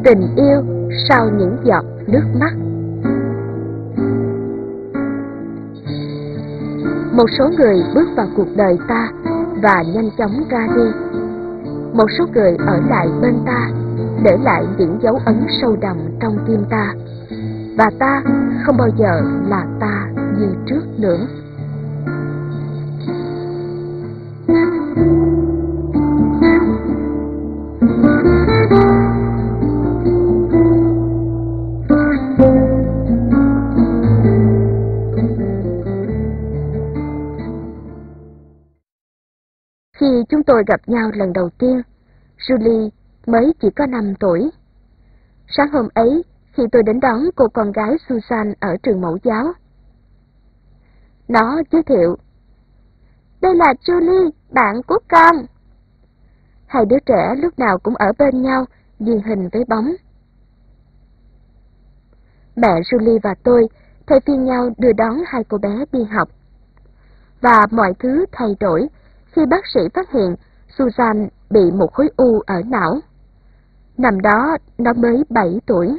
Tình yêu sau những giọt nước mắt. Một số người bước vào cuộc đời ta và nhanh chóng ra đi. Một số người ở lại bên ta, để lại những dấu ấn sâu đậm trong tim ta. Và ta không bao giờ là ta như trước nữa. Khi chúng tôi gặp nhau lần đầu tiên, Julie mới chỉ có 5 tuổi. Sáng hôm ấy, khi tôi đến đón cô con gái Susan ở trường mẫu giáo, nó giới thiệu: "Đây là Julie, bạn của con." Hai đứa trẻ lúc nào cũng ở bên nhau, ghi hình với bóng. Mẹ Julie và tôi thay phiên nhau đưa đón hai cô bé đi học. Và mọi thứ thay đổi khi bác sĩ phát hiện Susan bị một khối u ở não. Năm đó nó mới 7 tuổi.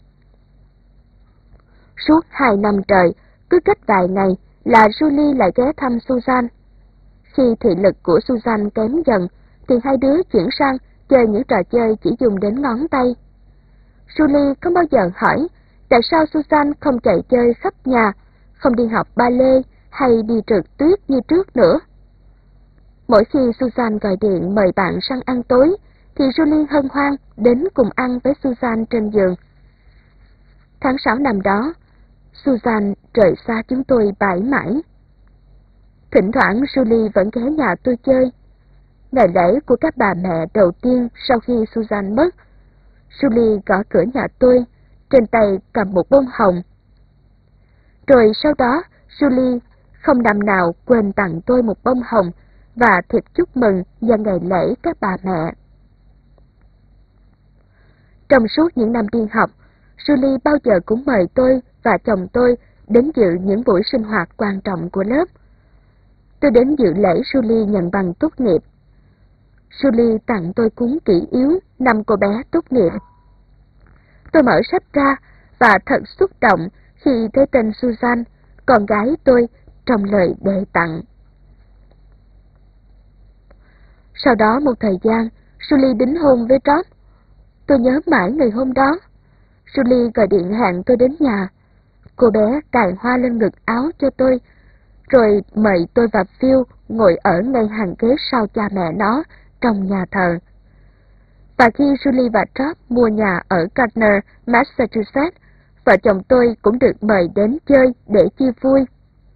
Suốt 2 năm trời, cứ cách vài ngày là Julie lại ghé thăm Susan. Khi thị lực của Susan kém dần, thì hai đứa chuyển sang chơi những trò chơi chỉ dùng đến ngón tay. Julie không bao giờ hỏi tại sao Susan không chạy chơi khắp nhà, không đi học ballet hay đi trượt tuyết như trước nữa. Mỗi khi Susan gọi điện mời bạn sang ăn tối, thì Julie hân hoan đến cùng ăn với Susan trên giường. Tháng 6 năm đó, Susan rời xa chúng tôi mãi mãi. Thỉnh thoảng Julie vẫn ghé nhà tôi chơi. Ngày lễ của các bà mẹ đầu tiên sau khi Susan mất, Julie gõ cửa nhà tôi, trên tay cầm một bông hồng. Rồi sau đó, Julie không năm nào quên tặng tôi một bông hồng và thiệp chúc mừng vào ngày lễ các bà mẹ. Trong suốt những năm đi học, Julie bao giờ cũng mời tôi và chồng tôi đến dự những buổi sinh hoạt quan trọng của lớp. Tôi đến dự lễ Julie nhận bằng tốt nghiệp. Julie tặng tôi cuốn kỷ yếu 5 cô bé tốt nghiệp. Tôi mở sách ra và thật xúc động khi thấy tên Susan, con gái tôi, trong lời đề tặng. Sau đó một thời gian, Julie đính hôn với George. Tôi nhớ mãi ngày hôm đó. Julie gọi điện hẹn tôi đến nhà. Cô bé cài hoa lên ngực áo cho tôi, rồi mời tôi và Phil ngồi ở ngay hàng ghế sau cha mẹ nó trong nhà thờ. Và khi Julie và George mua nhà ở Gardner, Massachusetts, vợ chồng tôi cũng được mời đến chơi để chia vui.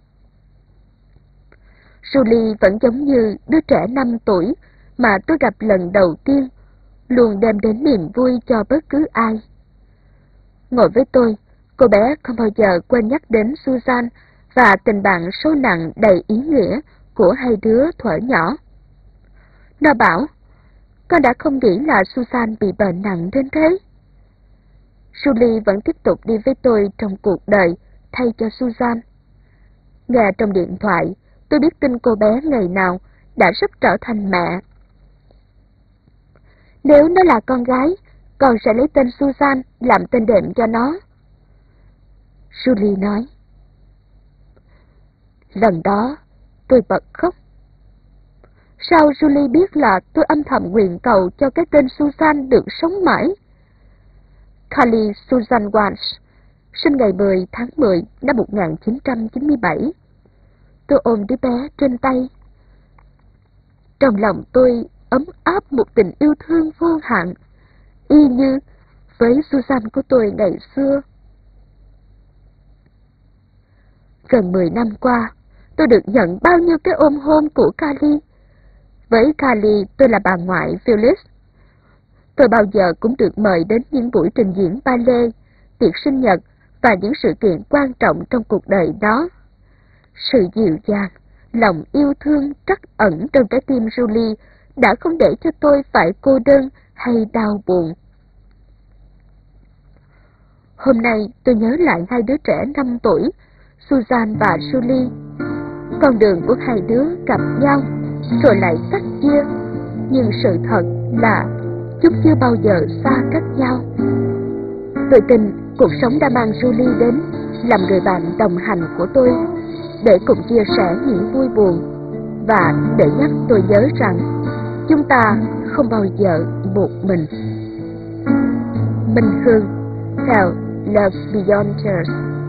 Julie vẫn giống như đứa trẻ 5 tuổi mà tôi gặp lần đầu tiên, luôn đem đến niềm vui cho bất cứ ai. Ngồi với tôi, cô bé không bao giờ quên nhắc đến Susan và tình bạn sâu nặng đầy ý nghĩa của hai đứa thuở nhỏ. Nó bảo, con đã không nghĩ là Susan bị bệnh nặng đến thế. Julie vẫn tiếp tục đi với tôi trong cuộc đời thay cho Susan. Nghe trong điện thoại, tôi biết tin cô bé ngày nào đã sắp trở thành mẹ. Nếu nó là con gái, con sẽ lấy tên Susan làm tên đệm cho nó. Julie nói. Lần đó, tôi bật khóc. Sao Julie biết là tôi âm thầm nguyện cầu cho cái tên Susan được sống mãi? Carly Susan Walsh, sinh ngày 10 tháng 10 năm 1997. Tôi ôm đứa bé trên tay. Trong lòng tôi ấm áp một tình yêu thương vô hạn, y như với Susan của tôi ngày xưa. Gần 10 năm qua, tôi được nhận bao nhiêu cái ôm hôn của Carly. Với Carly, tôi là bà ngoại Phyllis. Tôi bao giờ cũng được mời đến những buổi trình diễn ballet, tiệc sinh nhật và những sự kiện quan trọng trong cuộc đời đó. Sự dịu dàng, lòng yêu thương trắc ẩn trong trái tim Julie đã không để cho tôi phải cô đơn hay đau buồn. Hôm nay tôi nhớ lại hai đứa trẻ 5 tuổi, Susan và Julie. Con đường của hai đứa gặp nhau, rồi lại tách chia. Nhưng sự thật là chúng chưa bao giờ xa cách nhau. Tôi tin cuộc sống đã mang Julie đến làm người bạn đồng hành của tôi, để cùng chia sẻ những vui buồn và để nhắc tôi nhớ rằng chúng ta không bao giờ một mình. Minh Hương, theo Love Beyond Tears.